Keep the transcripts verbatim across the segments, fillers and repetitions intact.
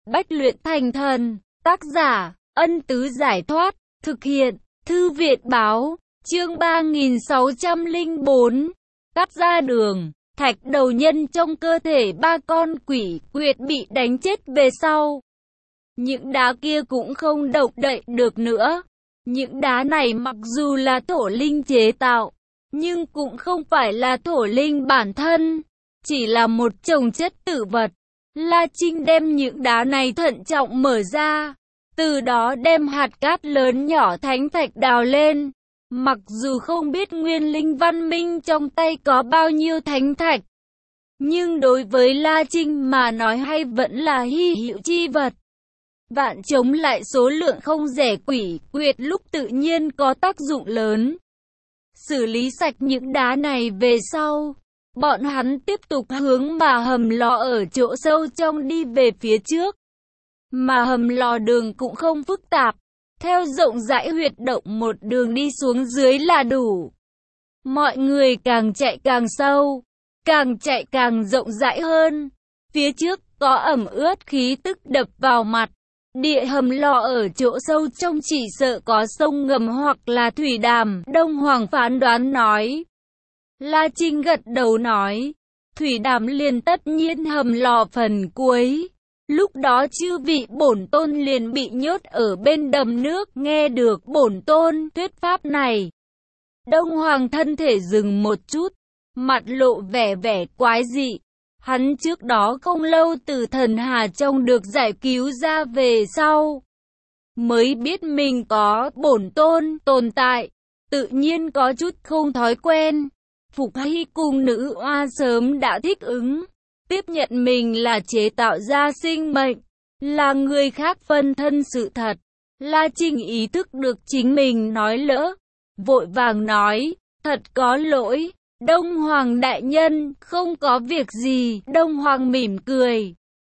Bách luyện thành thần. Tác giả, Ân Tứ Giải Thoát. Thực hiện, Thư viện Báo. Chương ba nghìn sáu trăm lẻ bốn. Cắt ra đường. Thạch đầu nhân trong cơ thể ba con quỷ quyệt bị đánh chết về sau. Những đá kia cũng không động đậy được nữa. Những đá này mặc dù là thổ linh chế tạo, nhưng cũng không phải là thổ linh bản thân, chỉ là một chồng chất tử vật. La Trinh đem những đá này thận trọng mở ra, từ đó đem hạt cát lớn nhỏ thánh thạch đào lên. Mặc dù không biết nguyên linh văn minh trong tay có bao nhiêu thánh thạch, nhưng đối với La Trinh mà nói hay vẫn là hy hữu chi vật. Vạn chống lại số lượng không rẻ quỷ quyệt lúc tự nhiên có tác dụng lớn. Xử lý sạch những đá này về sau, bọn hắn tiếp tục hướng mà hầm lò ở chỗ sâu trong đi về phía trước. Mà hầm lò đường cũng không phức tạp, theo rộng rãi huyệt động một đường đi xuống dưới là đủ. Mọi người càng chạy càng sâu, càng chạy càng rộng rãi hơn. Phía trước có ẩm ướt khí tức đập vào mặt. Địa hầm lò ở chỗ sâu trong chỉ sợ có sông ngầm hoặc là thủy đàm, Đông Hoàng phán đoán nói. La Trinh gật đầu nói, thủy đàm liền tất nhiên hầm lò phần cuối. Lúc đó chư vị bổn tôn liền bị nhốt ở bên đầm nước, nghe được bổn tôn thuyết pháp này. Đông Hoàng thân thể dừng một chút, mặt lộ vẻ vẻ quái dị. Hắn trước đó không lâu từ thần hà trong được giải cứu ra về sau, mới biết mình có bổn tôn tồn tại, tự nhiên có chút không thói quen. Phục Hy cùng nữ oa sớm đã thích ứng, tiếp nhận mình là chế tạo ra sinh mệnh, là người khác phân thân sự thật. La Trinh ý thức được chính mình nói lỡ, vội vàng nói, thật có lỗi. Đông Hoàng đại nhân, không có việc gì. Đông Hoàng mỉm cười.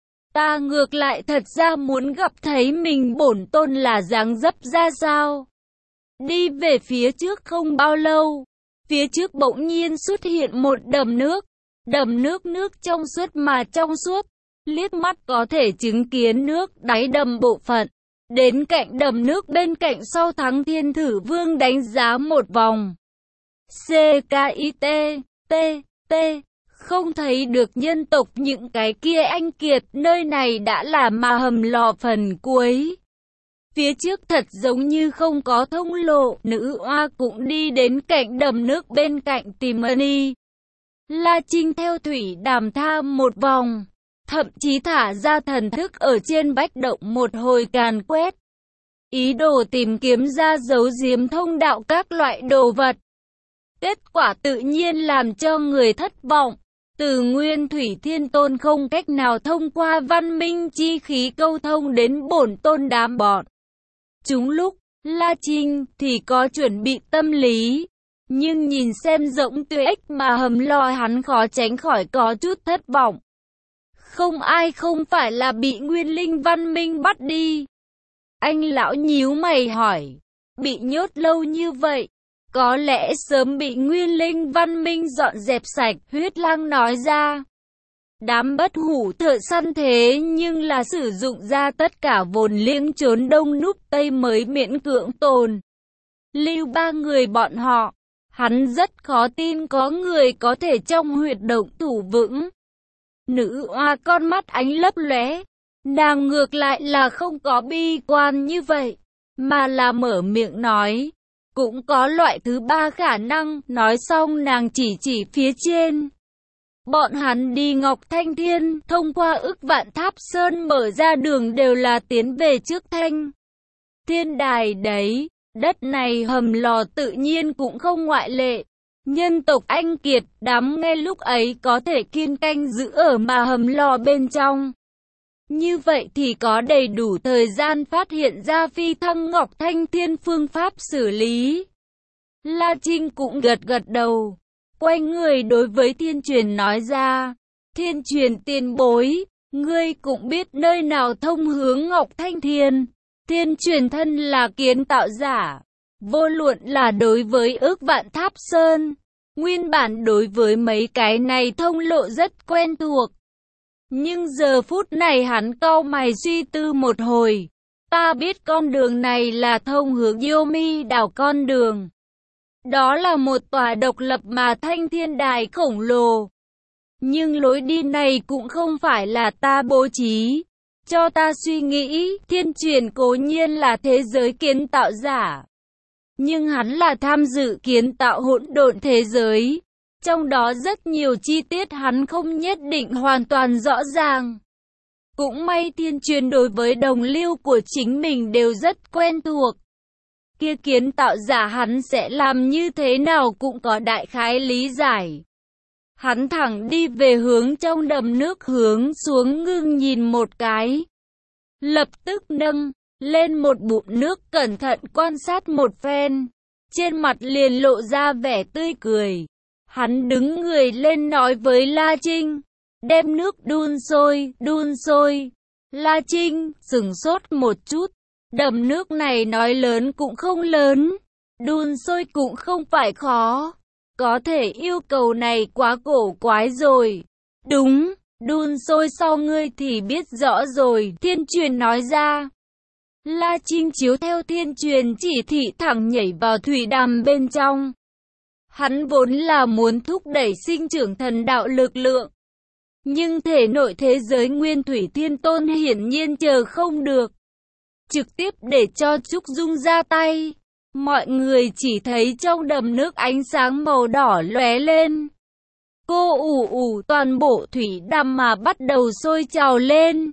Ta ngược lại thật ra muốn gặp thấy mình bổn tôn là dáng dấp ra sao. Đi về phía trước không bao lâu, phía trước bỗng nhiên xuất hiện một đầm nước. Đầm nước nước trong suốt mà trong suốt, liếc mắt có thể chứng kiến nước đáy đầm bộ phận. Đến cạnh đầm nước bên cạnh sau Thắng Thiên Thử Vương đánh giá một vòng. C K I T, T, T, không thấy được nhân tộc những cái kia anh kiệt, nơi này đã là mà hầm lò phần cuối. Phía trước thật giống như không có thông lộ, nữ oa cũng đi đến cạnh đầm nước bên cạnh tìm Ân. La Trinh theo thủy đàm tha một vòng, thậm chí thả ra thần thức ở trên bách động một hồi càn quét. Ý đồ tìm kiếm ra dấu giếm thông đạo các loại đồ vật. Kết quả tự nhiên làm cho người thất vọng. Từ Nguyên Thủy Thiên Tôn không cách nào thông qua văn minh chi khí câu thông đến bổn tôn đám bọn chúng lúc La Trinh thì có chuẩn bị tâm lý. Nhưng nhìn xem rỗng tuyết ếch mà hầm lò, hắn khó tránh khỏi có chút thất vọng. Không ai không phải là bị nguyên linh văn minh bắt đi. Anh lão nhíu mày hỏi, bị nhốt lâu như vậy, có lẽ sớm bị nguyên linh văn minh dọn dẹp sạch. Huyết Lang nói ra, đám bất hủ thợ săn thế nhưng là sử dụng ra tất cả vốn liếng trốn đông núp tây mới miễn cưỡng tồn lưu ba người bọn họ. Hắn rất khó tin có người có thể trong huyệt động thủ vững. Nữ oa con mắt ánh lấp lóe, nàng ngược lại là không có bi quan như vậy, mà là mở miệng nói, cũng có loại thứ ba khả năng. Nói xong nàng chỉ chỉ phía trên. Bọn hắn đi Ngọc Thanh Thiên, thông qua ức vạn tháp sơn mở ra đường đều là tiến về trước Thanh Thiên đài đấy. Đất này hầm lò tự nhiên cũng không ngoại lệ. Nhân tộc anh kiệt đám ngay lúc ấy có thể kiên canh giữ ở mà hầm lò bên trong. Như vậy thì có đầy đủ thời gian phát hiện ra phi thăng Ngọc Thanh Thiên phương pháp xử lý. La Trinh cũng gật gật đầu, quay người đối với Thiên Truyền nói ra, Thiên Truyền tiền bối, ngươi cũng biết nơi nào thông hướng Ngọc Thanh Thiên. Thiên Truyền thân là kiến tạo giả, vô luận là đối với ước vạn tháp sơn, nguyên bản đối với mấy cái này thông lộ rất quen thuộc. Nhưng giờ phút này hắn cau mày suy tư một hồi. Ta biết con đường này là thông hướng Yomi đảo con đường. Đó là một tòa độc lập mà thanh thiên đài khổng lồ. Nhưng lối đi này cũng không phải là ta bố trí. Cho ta suy nghĩ, thiên truyền cố nhiên là thế giới kiến tạo giả. Nhưng hắn là tham dự kiến tạo hỗn độn thế giới. Trong đó rất nhiều chi tiết hắn không nhất định hoàn toàn rõ ràng. Cũng may thiên truyền đối với đồng lưu của chính mình đều rất quen thuộc. Kia kiến tạo giả hắn sẽ làm như thế nào cũng có đại khái lý giải. Hắn thẳng đi về hướng trong đầm nước hướng xuống ngưng nhìn một cái. Lập tức nâng lên một bụng nước cẩn thận quan sát một phen. Trên mặt liền lộ ra vẻ tươi cười. Hắn đứng người lên nói với La Trinh. Đem nước đun sôi, đun sôi. La Trinh sửng sốt một chút. Đầm nước này nói lớn cũng không lớn. Đun sôi cũng không phải khó. Có thể yêu cầu này quá cổ quái rồi. Đúng, đun sôi sau ngươi thì biết rõ rồi, thiên truyền nói ra. La Trinh chiếu theo thiên truyền chỉ thị thẳng nhảy vào thủy đàm bên trong. Hắn vốn là muốn thúc đẩy sinh trưởng thần đạo lực lượng. Nhưng thể nội thế giới nguyên thủy thiên tôn hiển nhiên chờ không được. Trực tiếp để cho Trúc Dung ra tay. Mọi người chỉ thấy trong đầm nước ánh sáng màu đỏ lóe lên. Cô ủ ủ toàn bộ thủy đàm mà bắt đầu sôi trào lên.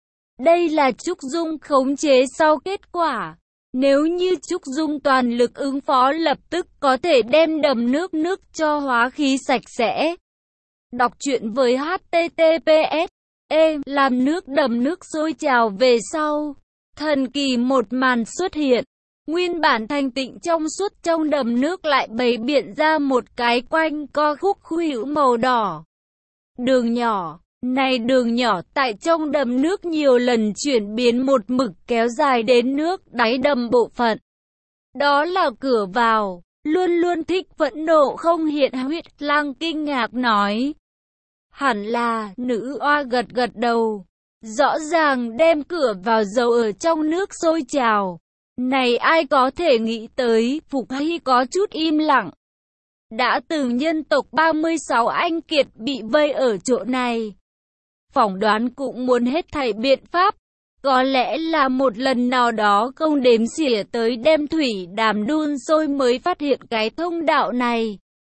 Đây là Trúc Dung khống chế sau kết quả. Nếu như Trúc Dung toàn lực ứng phó lập tức có thể đem đầm nước nước cho hóa khí sạch sẽ. Đọc truyện với H T T P S. E. Làm nước đầm nước sôi trào về sau. Thần kỳ một màn xuất hiện. Nguyên bản thanh tịnh trong suốt trong đầm nước lại bày biện ra một cái quanh co khúc khuỷu màu đỏ. Đường nhỏ, này đường nhỏ tại trong đầm nước nhiều lần chuyển biến một mực kéo dài đến nước đáy đầm bộ phận. Đó là cửa vào, luôn luôn thích phẫn nộ không hiện huyết lang kinh ngạc nói. Hẳn là, nữ oa gật gật đầu. Rõ ràng đem cửa vào dầu ở trong nước sôi trào. Này ai có thể nghĩ tới, Phục Hy có chút im lặng. Đã từng nhân tộc ba mươi sáu anh kiệt bị vây ở chỗ này. Phỏng đoán cũng muốn hết thảy biện pháp. Có lẽ là một lần nào đó không đếm xỉa tới đem thủy đàm đun sôi mới phát hiện cái thông đạo này.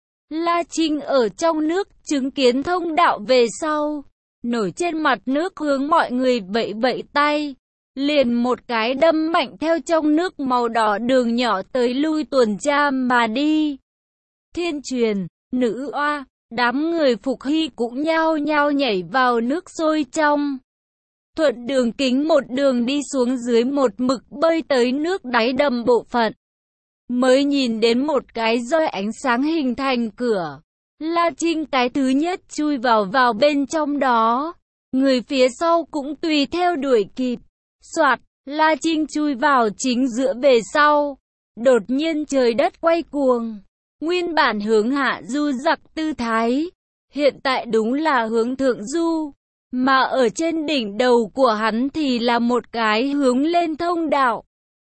La Trinh ở trong nước chứng kiến thông đạo về sau. Nổi trên mặt nước hướng mọi người vẫy vẫy tay. Liền một cái đâm mạnh theo trong nước màu đỏ đường nhỏ tới lui tuần tra mà đi. Thiên truyền, nữ oa, đám người Phục Hy cũng nhao nhao nhảy vào nước sôi trong. Thuận đường kính một đường đi xuống dưới một mực bơi tới nước đáy đầm bộ phận. Mới nhìn đến một cái roi ánh sáng hình thành cửa. La Trinh cái thứ nhất chui vào vào bên trong đó. Người phía sau cũng tùy theo đuổi kịp. Soạt, La Trinh chui vào chính giữa về sau. Đột nhiên trời đất quay cuồng. Nguyên bản hướng hạ du giặc tư thái. Hiện tại đúng là hướng thượng du. Mà ở trên đỉnh đầu của hắn thì là một cái hướng lên thông đạo.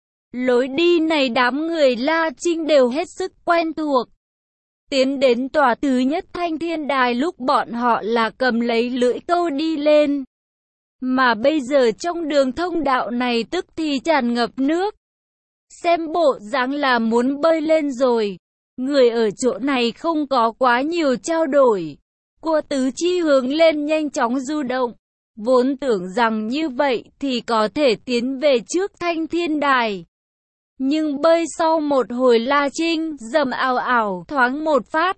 Lối đi này đám người La Trinh đều hết sức quen thuộc. Tiến đến tòa thứ nhất thanh thiên đài lúc bọn họ là cầm lấy lưỡi câu đi lên. Mà bây giờ trong đường thông đạo này tức thì tràn ngập nước. Xem bộ dáng là muốn bơi lên rồi. Người ở chỗ này không có quá nhiều trao đổi. Của tứ chi hướng lên nhanh chóng du động. Vốn tưởng rằng như vậy thì có thể tiến về trước thanh thiên đài. Nhưng bơi sau một hồi La Trinh dầm ào ào thoáng một phát.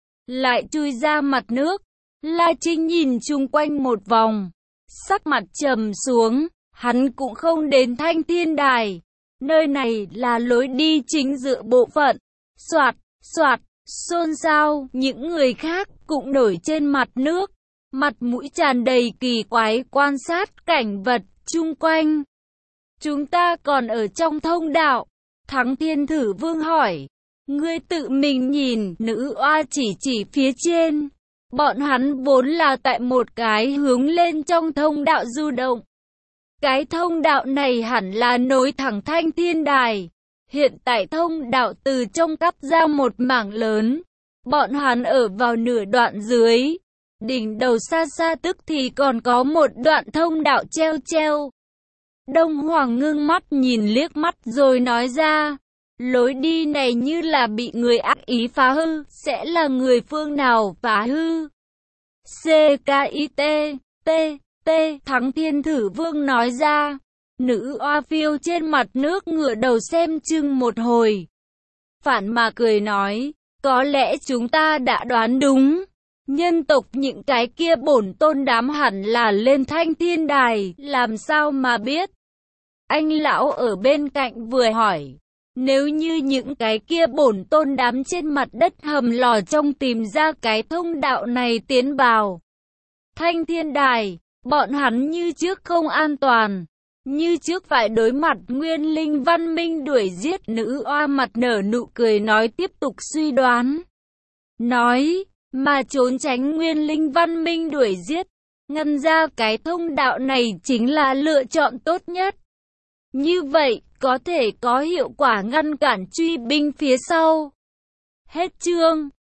Lại chui ra mặt nước. La Trinh nhìn chung quanh một vòng. Sắc mặt trầm xuống. Hắn cũng không đến thanh thiên đài. Nơi này là lối đi chính giữa bộ phận. Soạt, soạt, xôn xao. Những người khác cũng nổi trên mặt nước. Mặt mũi tràn đầy kỳ quái quan sát cảnh vật chung quanh. Chúng ta còn ở trong thông đạo. Thắng Thiên Thử Vương hỏi. Ngươi tự mình nhìn, nữ oa chỉ chỉ phía trên. Bọn hắn vốn là tại một cái hướng lên trong thông đạo du động. Cái thông đạo này hẳn là nối thẳng Thanh Thiên Đài. Hiện tại thông đạo từ trong cắt ra một mảng lớn. Bọn hắn ở vào nửa đoạn dưới. Đỉnh đầu xa xa tức thì còn có một đoạn thông đạo treo treo. Đông Hoàng ngưng mắt nhìn liếc mắt rồi nói ra. Lối đi này như là bị người ác ý phá hư. Sẽ là người phương nào phá hư? C K I T T T Thắng Thiên Thử Vương nói ra. Nữ oa phiêu trên mặt nước ngửa đầu xem chừng một hồi. Phản mà cười nói. Có lẽ chúng ta đã đoán đúng. Nhân tộc những cái kia bổn tôn đám hẳn là lên Thanh Thiên Đài. Làm sao mà biết? Anh lão ở bên cạnh vừa hỏi. Nếu như những cái kia bổn tôn đám trên mặt đất hầm lò trong tìm ra cái thông đạo này tiến vào Thanh Thiên Đài, bọn hắn như trước không an toàn. Như trước phải đối mặt nguyên linh văn minh đuổi giết. Nữ oa mặt nở nụ cười nói tiếp tục suy đoán. Nói, mà trốn tránh nguyên linh văn minh đuổi giết, ngăn ra cái thông đạo này chính là lựa chọn tốt nhất. Như vậy, có thể có hiệu quả ngăn cản truy binh phía sau. Hết chương.